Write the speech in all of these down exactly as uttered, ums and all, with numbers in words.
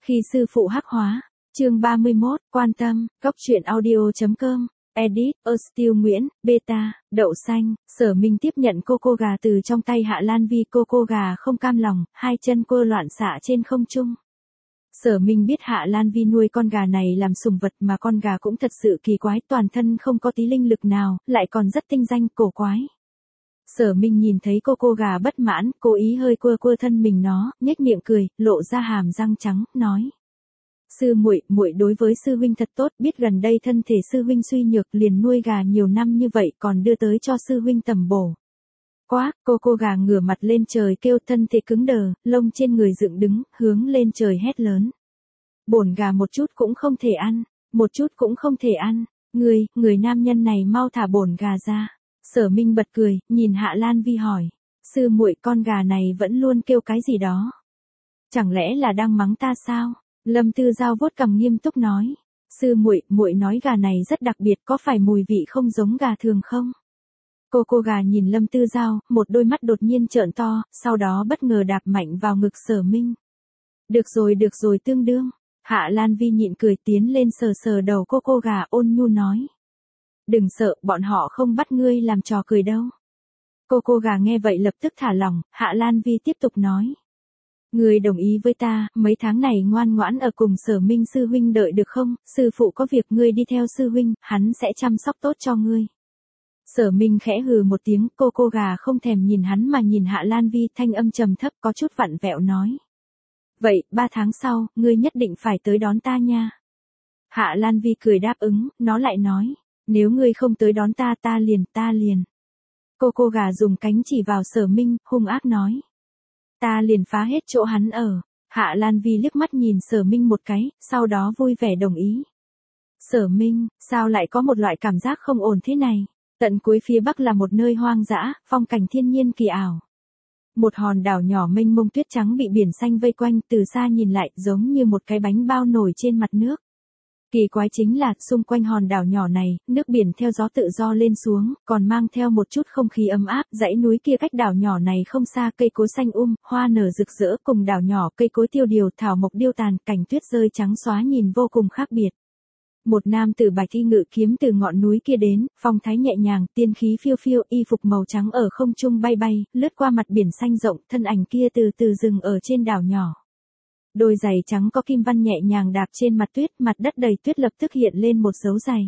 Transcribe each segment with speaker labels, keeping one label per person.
Speaker 1: Khi sư phụ hắc hóa, chương ba mươi mốt, quan tâm, góc truyện audio.com, edit, Still Nguyễn, beta, đậu xanh, Sở Minh tiếp nhận cô cô gà từ trong tay Hạ Lan Vi. Cô cô gà không cam lòng, hai chân cô loạn xạ trên không trung. Sở Minh biết Hạ Lan Vi nuôi con gà này làm sủng vật mà con gà cũng thật sự kỳ quái, toàn thân không có tí linh lực nào, lại còn rất tinh danh cổ quái. Sở Minh nhìn thấy cô cô gà bất mãn, cố ý hơi quơ quơ thân mình nó, nhếch miệng cười, lộ ra hàm răng trắng, nói: "Sư muội, muội đối với sư huynh thật tốt, biết gần đây thân thể sư huynh suy nhược, liền nuôi gà nhiều năm như vậy, còn đưa tới cho sư huynh tầm bổ." Quá, cô cô gà ngửa mặt lên trời kêu, thân thể cứng đờ, lông trên người dựng đứng, hướng lên trời hét lớn: "Bổn gà một chút cũng không thể ăn, một chút cũng không thể ăn, người, người nam nhân này mau thả bổn gà ra." Sở Minh bật cười, nhìn Hạ Lan Vi hỏi: "Sư muội, con gà này vẫn luôn kêu cái gì đó? Chẳng lẽ là đang mắng ta sao?" Lâm Tư Giao vuốt cằm nghiêm túc nói: "Sư muội, muội nói gà này rất đặc biệt, có phải mùi vị không giống gà thường không?" Cô cô gà nhìn Lâm Tư Giao, một đôi mắt đột nhiên trợn to, sau đó bất ngờ đạp mạnh vào ngực Sở Minh. "Được rồi, được rồi, tương đương." Hạ Lan Vi nhịn cười tiến lên sờ sờ đầu cô cô gà, ôn nhu nói: "Đừng sợ, bọn họ không bắt ngươi làm trò cười đâu." Cô cô gà nghe vậy lập tức thả lỏng, Hạ Lan Vi tiếp tục nói: "Ngươi đồng ý với ta, mấy tháng này ngoan ngoãn ở cùng Sở Minh sư huynh đợi được không? Sư phụ có việc ngươi đi theo sư huynh, hắn sẽ chăm sóc tốt cho ngươi." Sở Minh khẽ hừ một tiếng, cô cô gà không thèm nhìn hắn mà nhìn Hạ Lan Vi, thanh âm trầm thấp có chút vặn vẹo nói: "Vậy, ba tháng sau, ngươi nhất định phải tới đón ta nha." Hạ Lan Vi cười đáp ứng, nó lại nói: "Nếu ngươi không tới đón ta, ta liền, ta liền." Cô cô gà dùng cánh chỉ vào Sở Minh, hung ác nói: "Ta liền phá hết chỗ hắn ở." Hạ Lan Vi liếc mắt nhìn Sở Minh một cái, sau đó vui vẻ đồng ý. "Sở Minh, sao lại có một loại cảm giác không ổn thế này?" Tận cuối phía bắc là một nơi hoang dã, phong cảnh thiên nhiên kỳ ảo. Một hòn đảo nhỏ mênh mông tuyết trắng bị biển xanh vây quanh, từ xa nhìn lại giống như một cái bánh bao nổi trên mặt nước. Kỳ quái chính là, xung quanh hòn đảo nhỏ này, nước biển theo gió tự do lên xuống, còn mang theo một chút không khí ấm áp. Dãy núi kia cách đảo nhỏ này không xa, cây cối xanh um, hoa nở rực rỡ, cùng đảo nhỏ cây cối tiêu điều, thảo mộc điêu tàn, cảnh tuyết rơi trắng xóa nhìn vô cùng khác biệt. Một nam tử bạch y ngự kiếm từ ngọn núi kia đến, phong thái nhẹ nhàng, tiên khí phiêu phiêu, y phục màu trắng ở không trung bay bay, lướt qua mặt biển xanh rộng, thân ảnh kia từ từ dừng ở trên đảo nhỏ. Đôi giày trắng có kim văn nhẹ nhàng đạp trên mặt tuyết, mặt đất đầy tuyết lập tức hiện lên một dấu giày.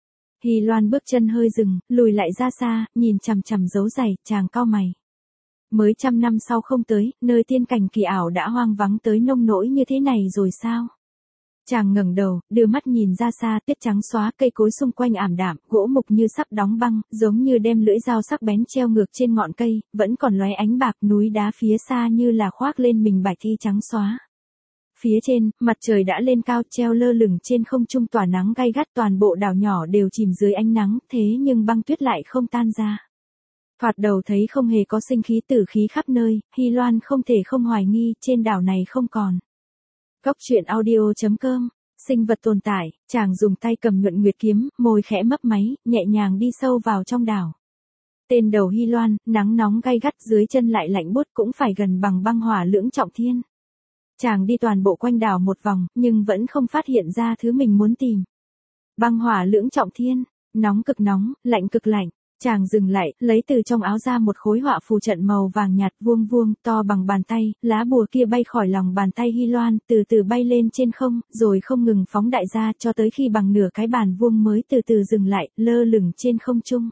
Speaker 1: Hy Loan bước chân hơi dừng, lùi lại ra xa, nhìn chằm chằm dấu giày, chàng cau mày. Mới trăm năm sau không tới, nơi tiên cảnh kỳ ảo đã hoang vắng tới nông nỗi như thế này rồi sao? Chàng ngẩng đầu, đưa mắt nhìn ra xa, tuyết trắng xóa, cây cối xung quanh ảm đạm, gỗ mục như sắp đóng băng, giống như đem lưỡi dao sắc bén treo ngược trên ngọn cây, vẫn còn lóe ánh bạc, núi đá phía xa như là khoác lên mình bạch y trắng xóa. Phía trên, mặt trời đã lên cao, treo lơ lửng trên không trung tỏa nắng gay gắt, toàn bộ đảo nhỏ đều chìm dưới ánh nắng, thế nhưng băng tuyết lại không tan ra. Thoạt đầu thấy không hề có sinh khí tử khí khắp nơi, Hy Loan không thể không hoài nghi, trên đảo này không còn. Góc truyện audio.com, sinh vật tồn tại, chàng dùng tay cầm nhuận nguyệt kiếm, môi khẽ mấp máy, nhẹ nhàng đi sâu vào trong đảo. Tên đầu Hy Loan, nắng nóng gay gắt, dưới chân lại lạnh buốt, cũng phải gần bằng băng hỏa lưỡng trọng thiên. Chàng đi toàn bộ quanh đảo một vòng, nhưng vẫn không phát hiện ra thứ mình muốn tìm. Băng hỏa lưỡng trọng thiên, nóng cực nóng, lạnh cực lạnh. Chàng dừng lại, lấy từ trong áo ra một khối họa phù trận màu vàng nhạt, vuông vuông, to bằng bàn tay, lá bùa kia bay khỏi lòng bàn tay Hy Loan, từ từ bay lên trên không, rồi không ngừng phóng đại ra, cho tới khi bằng nửa cái bàn vuông mới từ từ dừng lại, lơ lửng trên không trung.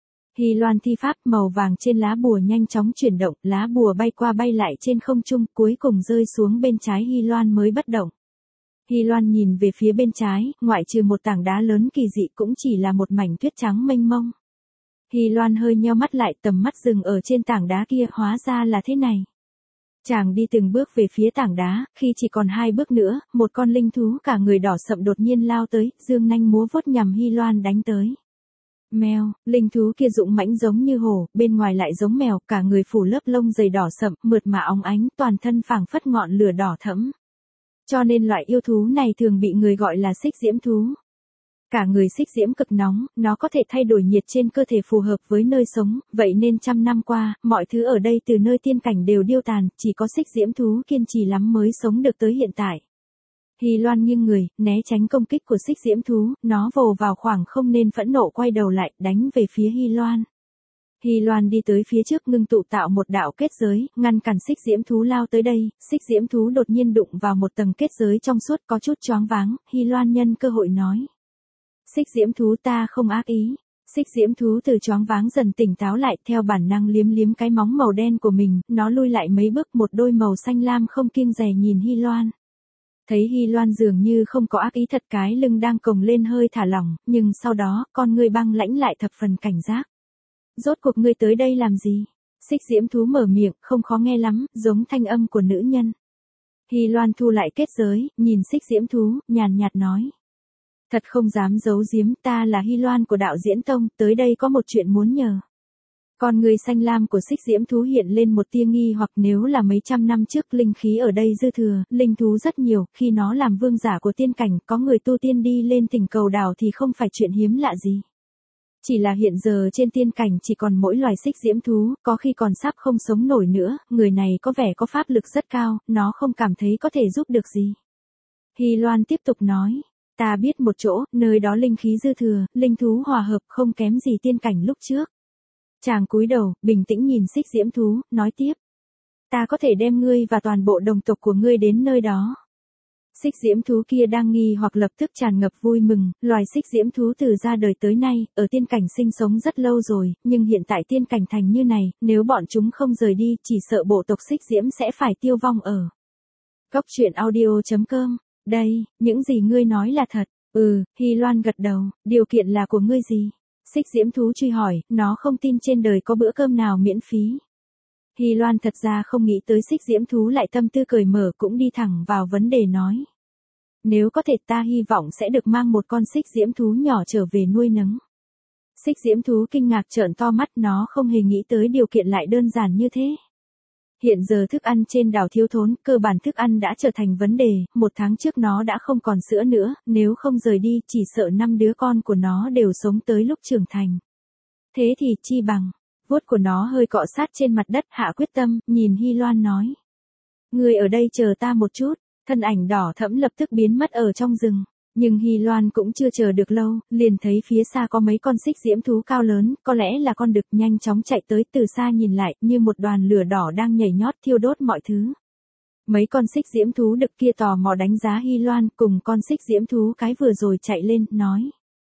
Speaker 1: Hy Loan thi pháp, màu vàng trên lá bùa nhanh chóng chuyển động, lá bùa bay qua bay lại trên không trung, cuối cùng rơi xuống bên trái Hy Loan mới bất động. Hy Loan nhìn về phía bên trái, ngoại trừ một tảng đá lớn kỳ dị cũng chỉ là một mảnh tuyết trắng mênh mông. Hy Loan hơi nheo mắt lại, tầm mắt dừng ở trên tảng đá kia, hóa ra là thế này. Chàng đi từng bước về phía tảng đá, khi chỉ còn hai bước nữa, một con linh thú cả người đỏ sậm đột nhiên lao tới, dương nanh múa vuốt nhằm Hy Loan đánh tới. Mèo, linh thú kia dũng mãnh giống như hổ, bên ngoài lại giống mèo, cả người phủ lớp lông dày đỏ sậm, mượt mà óng ánh, toàn thân phảng phất ngọn lửa đỏ thẫm. Cho nên loại yêu thú này thường bị người gọi là xích diễm thú. Cả người xích diễm cực nóng, nó có thể thay đổi nhiệt trên cơ thể phù hợp với nơi sống, vậy nên trăm năm qua, mọi thứ ở đây từ nơi tiên cảnh đều điêu tàn, chỉ có xích diễm thú kiên trì lắm mới sống được tới hiện tại. Hy Loan nghiêng người, né tránh công kích của xích diễm thú, nó vồ vào khoảng không nên phẫn nộ quay đầu lại, đánh về phía Hy Loan. Hy Loan đi tới phía trước ngưng tụ tạo một đạo kết giới, ngăn cản xích diễm thú lao tới đây, xích diễm thú đột nhiên đụng vào một tầng kết giới trong suốt có chút choáng váng, Hy Loan nhân cơ hội nói. Xích diễm thú ta không ác ý. Xích diễm thú từ choáng váng dần tỉnh táo lại theo bản năng liếm liếm cái móng màu đen của mình, nó lui lại mấy bước một đôi màu xanh lam không kiêng dè nhìn Hy Loan. Thấy Hy Loan dường như không có ác ý thật cái lưng đang còng lên hơi thả lỏng, nhưng sau đó, con ngươi băng lãnh lại thập phần cảnh giác. Rốt cuộc ngươi tới đây làm gì? Xích diễm thú mở miệng, không khó nghe lắm, giống thanh âm của nữ nhân. Hy Loan thu lại kết giới, nhìn xích diễm thú, nhàn nhạt nói. Thật không dám giấu giếm, ta là Hy Loan của đạo diễn tông, tới đây có một chuyện muốn nhờ. Con người xanh lam của xích diễm thú hiện lên một tia nghi hoặc nếu là mấy trăm năm trước linh khí ở đây dư thừa, linh thú rất nhiều, khi nó làm vương giả của tiên cảnh, có người tu tiên đi lên thỉnh cầu đảo thì không phải chuyện hiếm lạ gì. Chỉ là hiện giờ trên tiên cảnh chỉ còn mỗi loài xích diễm thú, có khi còn sắp không sống nổi nữa, người này có vẻ có pháp lực rất cao, nó không cảm thấy có thể giúp được gì. Hy Loan tiếp tục nói. Ta biết một chỗ, nơi đó linh khí dư thừa, linh thú hòa hợp không kém gì tiên cảnh lúc trước. Chàng cúi đầu, bình tĩnh nhìn xích diễm thú, nói tiếp. Ta có thể đem ngươi và toàn bộ đồng tộc của ngươi đến nơi đó. Xích diễm thú kia đang nghi hoặc lập tức tràn ngập vui mừng, loài xích diễm thú từ ra đời tới nay, ở tiên cảnh sinh sống rất lâu rồi, nhưng hiện tại tiên cảnh thành như này, nếu bọn chúng không rời đi, chỉ sợ bộ tộc xích diễm sẽ phải tiêu vong ở. Cốc truyện audio chấm com. Đây, những gì ngươi nói là thật. Ừ, Hy Loan gật đầu, điều kiện là của ngươi gì? Xích diễm thú truy hỏi, nó không tin trên đời có bữa cơm nào miễn phí. Hy Loan thật ra không nghĩ tới xích diễm thú lại tâm tư cởi mở cũng đi thẳng vào vấn đề nói. Nếu có thể ta hy vọng sẽ được mang một con xích diễm thú nhỏ trở về nuôi nấng. Xích diễm thú kinh ngạc trợn to mắt nó không hề nghĩ tới điều kiện lại đơn giản như thế. Hiện giờ thức ăn trên đảo thiếu thốn, cơ bản thức ăn đã trở thành vấn đề, một tháng trước nó đã không còn sữa nữa, nếu không rời đi chỉ sợ năm đứa con của nó đều sống tới lúc trưởng thành. Thế thì chi bằng, vuốt của nó hơi cọ sát trên mặt đất hạ quyết tâm, nhìn Hy Loan nói. Người ở đây chờ ta một chút, thân ảnh đỏ thẫm lập tức biến mất ở trong rừng. Nhưng Hy Loan cũng chưa chờ được lâu, liền thấy phía xa có mấy con xích diễm thú cao lớn, có lẽ là con đực nhanh chóng chạy tới từ xa nhìn lại như một đoàn lửa đỏ đang nhảy nhót thiêu đốt mọi thứ. Mấy con xích diễm thú đực kia tò mò đánh giá Hy Loan cùng con xích diễm thú cái vừa rồi chạy lên, nói.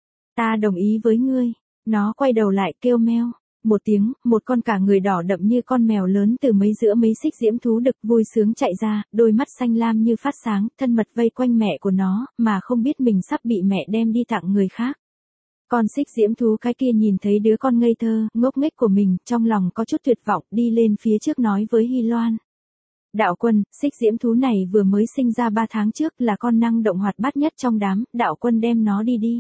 Speaker 1: Ta đồng ý với ngươi. Nó quay đầu lại kêu meo. Một tiếng, một con cả người đỏ đậm như con mèo lớn từ mấy giữa mấy xích diễm thú đực vui sướng chạy ra, đôi mắt xanh lam như phát sáng, thân mật vây quanh mẹ của nó, mà không biết mình sắp bị mẹ đem đi tặng người khác. Con xích diễm thú cái kia nhìn thấy đứa con ngây thơ, ngốc nghếch của mình, trong lòng có chút tuyệt vọng, đi lên phía trước nói với Hy Loan. Đạo quân, xích diễm thú này vừa mới sinh ra ba tháng trước là con năng động hoạt bát nhất trong đám, đạo quân đem nó đi đi.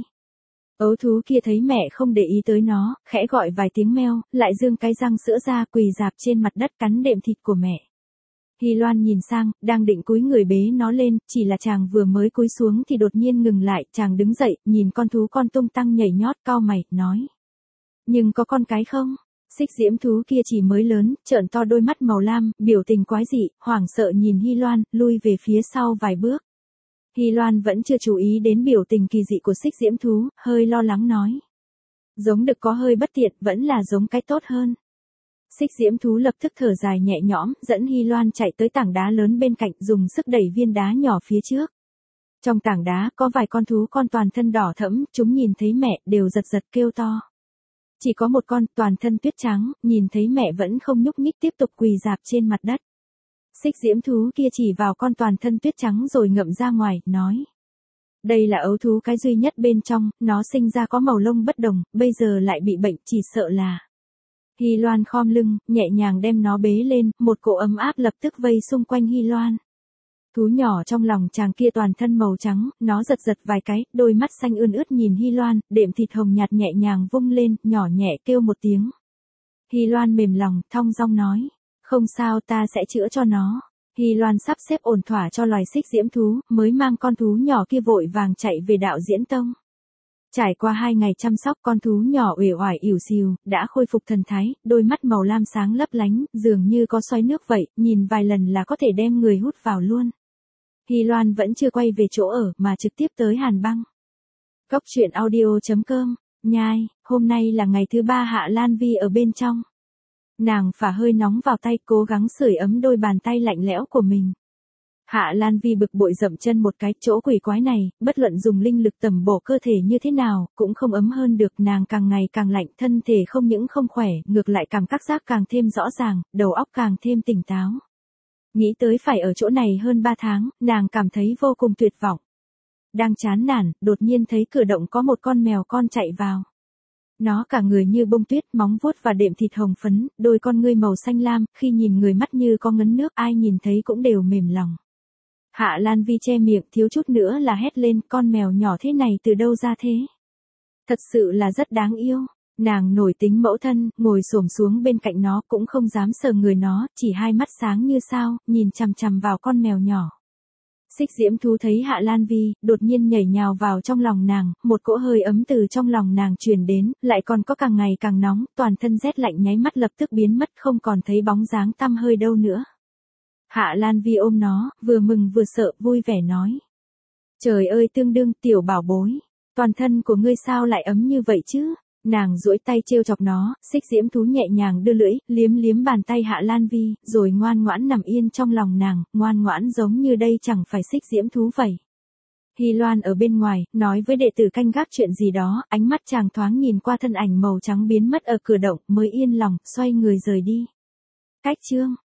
Speaker 1: Ấu thú kia thấy mẹ không để ý tới nó, khẽ gọi vài tiếng meo, lại giương cái răng sữa ra quỳ dạp trên mặt đất cắn đệm thịt của mẹ. Hy Loan nhìn sang, đang định cúi người bế nó lên, chỉ là chàng vừa mới cúi xuống thì đột nhiên ngừng lại, chàng đứng dậy, nhìn con thú con tung tăng nhảy nhót cau mày, nói. Nhưng có con cái không? Xích diễm thú kia chỉ mới lớn, trợn to đôi mắt màu lam, biểu tình quái dị, hoảng sợ nhìn Hy Loan, lui về phía sau vài bước. Hy Loan vẫn chưa chú ý đến biểu tình kỳ dị của xích diễm thú, hơi lo lắng nói. Giống đực có hơi bất tiện, vẫn là giống cái tốt hơn. Xích diễm thú lập tức thở dài nhẹ nhõm, dẫn Hy Loan chạy tới tảng đá lớn bên cạnh, dùng sức đẩy viên đá nhỏ phía trước. Trong tảng đá có vài con thú con toàn thân đỏ thẫm, chúng nhìn thấy mẹ, đều giật giật kêu to. Chỉ có một con toàn thân tuyết trắng, nhìn thấy mẹ vẫn không nhúc nhích tiếp tục quỳ dạp trên mặt đất. Xích diễm thú kia chỉ vào con toàn thân tuyết trắng rồi ngậm ra ngoài, nói. Đây là ấu thú cái duy nhất bên trong, nó sinh ra có màu lông bất đồng, bây giờ lại bị bệnh, chỉ sợ là. Hy Loan khom lưng, nhẹ nhàng đem nó bế lên, một cỗ ấm áp lập tức vây xung quanh Hy Loan. Thú nhỏ trong lòng chàng kia toàn thân màu trắng, nó giật giật vài cái, đôi mắt xanh ươn ướt nhìn Hy Loan, đệm thịt hồng nhạt nhẹ nhàng vung lên, nhỏ nhẹ kêu một tiếng. Hy Loan mềm lòng, thong dong nói. Không sao, ta sẽ chữa cho nó. Hy Loan sắp xếp ổn thỏa cho loài xích diễm thú, mới mang con thú nhỏ kia vội vàng chạy về đạo diễn tông. Trải qua hai ngày chăm sóc, con thú nhỏ uể oải ỉu xìu, đã khôi phục thần thái, đôi mắt màu lam sáng lấp lánh, dường như có xoáy nước vậy, nhìn vài lần là có thể đem người hút vào luôn. Hy Loan vẫn chưa quay về chỗ ở mà trực tiếp tới Hàn Băng. Cốc truyện audio chấm com, nhai, hôm nay là ngày thứ ba Hạ Lan Vi ở bên trong. Nàng phả hơi nóng vào tay cố gắng sưởi ấm đôi bàn tay lạnh lẽo của mình. Hạ Lan Vi bực bội dậm chân một cái, chỗ quỷ quái này, bất luận dùng linh lực tẩm bổ cơ thể như thế nào, cũng không ấm hơn được, nàng càng ngày càng lạnh, thân thể không những không khỏe, ngược lại cảm giác giác càng thêm rõ ràng, đầu óc càng thêm tỉnh táo. Nghĩ tới phải ở chỗ này hơn ba tháng, nàng cảm thấy vô cùng tuyệt vọng. Đang chán nản, đột nhiên thấy cửa động có một con mèo con chạy vào. Nó cả người như bông tuyết, móng vuốt và đệm thịt hồng phấn, đôi con ngươi màu xanh lam, khi nhìn người mắt như có ngấn nước, ai nhìn thấy cũng đều mềm lòng. Hạ Lan Vi che miệng, thiếu chút nữa là hét lên, con mèo nhỏ thế này từ đâu ra thế? Thật sự là rất đáng yêu. Nàng nổi tính mẫu thân, ngồi xổm xuống bên cạnh nó, cũng không dám sờ người nó, chỉ hai mắt sáng như sao, nhìn chằm chằm vào con mèo nhỏ. Xích diễm thú thấy Hạ Lan Vi, đột nhiên nhảy nhào vào trong lòng nàng, một cỗ hơi ấm từ trong lòng nàng truyền đến, lại còn có càng ngày càng nóng, toàn thân rét lạnh nháy mắt lập tức biến mất, không còn thấy bóng dáng tăm hơi đâu nữa. Hạ Lan Vi ôm nó, vừa mừng vừa sợ, vui vẻ nói. Trời ơi tương đương, tiểu bảo bối, toàn thân của ngươi sao lại ấm như vậy chứ? Nàng duỗi tay trêu chọc nó, xích diễm thú nhẹ nhàng đưa lưỡi, liếm liếm bàn tay Hạ Lan Vi, rồi ngoan ngoãn nằm yên trong lòng nàng, ngoan ngoãn giống như đây chẳng phải xích diễm thú vậy. Hy Loan ở bên ngoài, nói với đệ tử canh gác chuyện gì đó, ánh mắt chàng thoáng nhìn qua thân ảnh màu trắng biến mất ở cửa động, mới yên lòng, xoay người rời đi. Cách chương